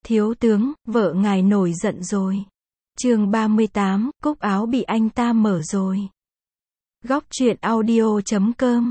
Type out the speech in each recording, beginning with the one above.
Thiếu tướng, vợ ngài nổi giận rồi. Chương 38, cúc áo bị anh ta mở rồi. Góc truyện audio.com.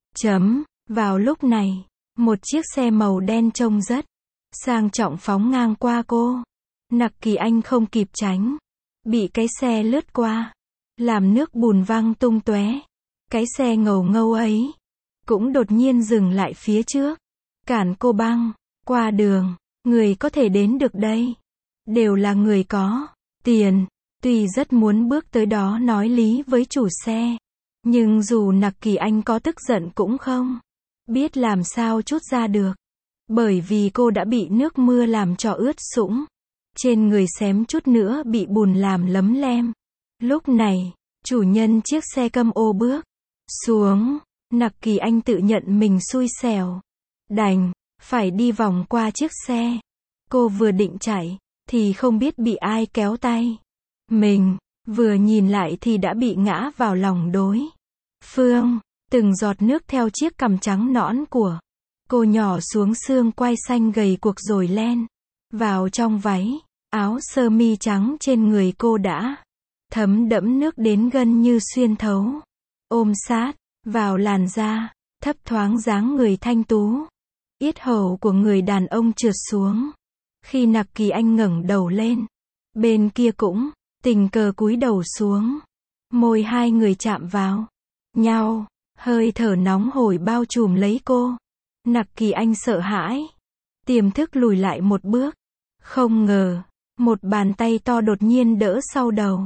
Vào lúc này, một chiếc xe màu đen trông rất sang trọng phóng ngang qua cô. Nặc Kỳ Anh không kịp tránh, bị cái xe lướt qua, làm nước bùn văng tung tóe. Cái xe ngầu ngâu ấy cũng đột nhiên dừng lại phía trước, cản cô băng qua đường. Người có thể đến được đây đều là người có tiền. Tuy rất muốn bước tới đó nói lý với chủ xe, nhưng dù Nặc Kỳ Anh có tức giận cũng không biết làm sao trút ra được, bởi vì cô đã bị nước mưa làm cho ướt sũng, trên người xém chút nữa bị bùn làm lấm lem. Lúc này, chủ nhân chiếc xe câm ô bước xuống. Nặc Kỳ Anh tự nhận mình xui xẻo, đành phải đi vòng qua chiếc xe. Cô vừa định chạy thì không biết bị ai kéo tay mình, vừa nhìn lại thì đã bị ngã vào lòng đối phương. Từng giọt nước theo chiếc cằm trắng nõn của cô nhỏ xuống xương quai xanh gầy guộc rồi len vào trong váy áo sơ mi trắng trên người cô đã thấm đẫm nước đến gần như xuyên thấu, ôm sát vào làn da, thấp thoáng dáng người thanh tú. Yết hầu của người đàn ông trượt xuống. Khi Nặc Kỳ Anh ngẩng đầu lên, bên kia cũng tình cờ cúi đầu xuống. Môi hai người chạm vào nhau, hơi thở nóng hổi bao trùm lấy cô. Nặc Kỳ Anh sợ hãi, tiềm thức lùi lại một bước. Không ngờ, một bàn tay to đột nhiên đỡ sau đầu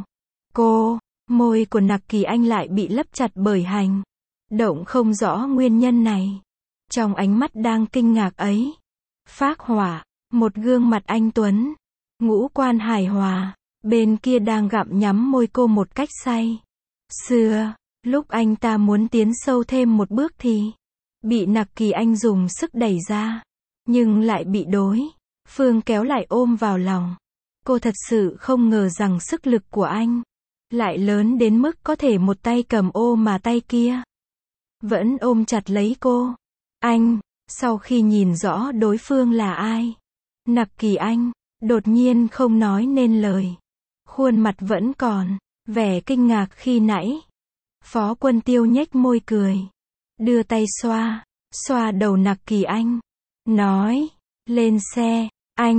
cô. Môi của Nặc Kỳ Anh lại bị lấp chặt bởi hành động không rõ nguyên nhân này. Trong ánh mắt đang kinh ngạc ấy, phác họa một gương mặt anh tuấn, ngũ quan hài hòa, bên kia đang gặm nhắm môi cô một cách say sưa. Lúc anh ta muốn tiến sâu thêm một bước thì bị Nặc Kỳ Anh dùng sức đẩy ra, nhưng lại bị đối phương kéo lại ôm vào lòng. Cô thật sự không ngờ rằng sức lực của anh lại lớn đến mức có thể một tay cầm ô mà tay kia vẫn ôm chặt lấy cô. Anh, sau khi nhìn rõ đối phương là ai, Nặc Kỳ Anh đột nhiên không nói nên lời, khuôn mặt vẫn còn vẻ kinh ngạc khi nãy. Phó Quân Tiêu nhếch môi cười, đưa tay xoa đầu Nặc Kỳ Anh, nói, lên xe.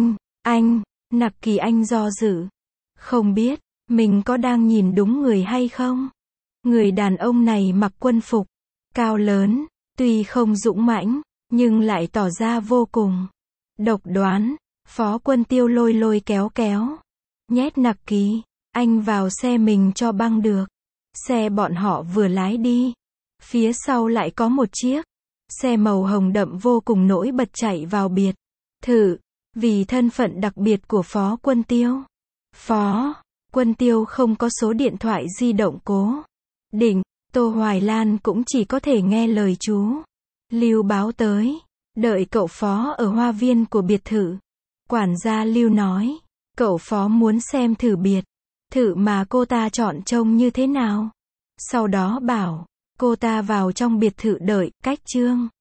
Anh. Nặc Kỳ Anh do dự, không biết mình có đang nhìn đúng người hay không. Người đàn ông này mặc quân phục, cao lớn, tuy không dũng mãnh, nhưng lại tỏ ra vô cùng độc đoán. Phó Quân Tiêu lôi kéo, nhét Nặc Kỳ Anh vào xe mình cho băng được. Xe bọn họ vừa lái đi, phía sau lại có một chiếc xe màu hồng đậm vô cùng nổi bật chạy vào biệt thự. Vì thân phận đặc biệt của Phó Quân Tiêu, Phó Quân Tiêu không có số điện thoại di động cố định. Tô Hoài Lan cũng chỉ có thể nghe lời chú Lưu báo tới, đợi cậu Phó ở hoa viên của biệt thự. Quản gia Lưu nói, cậu Phó muốn xem thử biệt thự mà cô ta chọn trông như thế nào, sau đó bảo cô ta vào trong biệt thự đợi. Cách Trương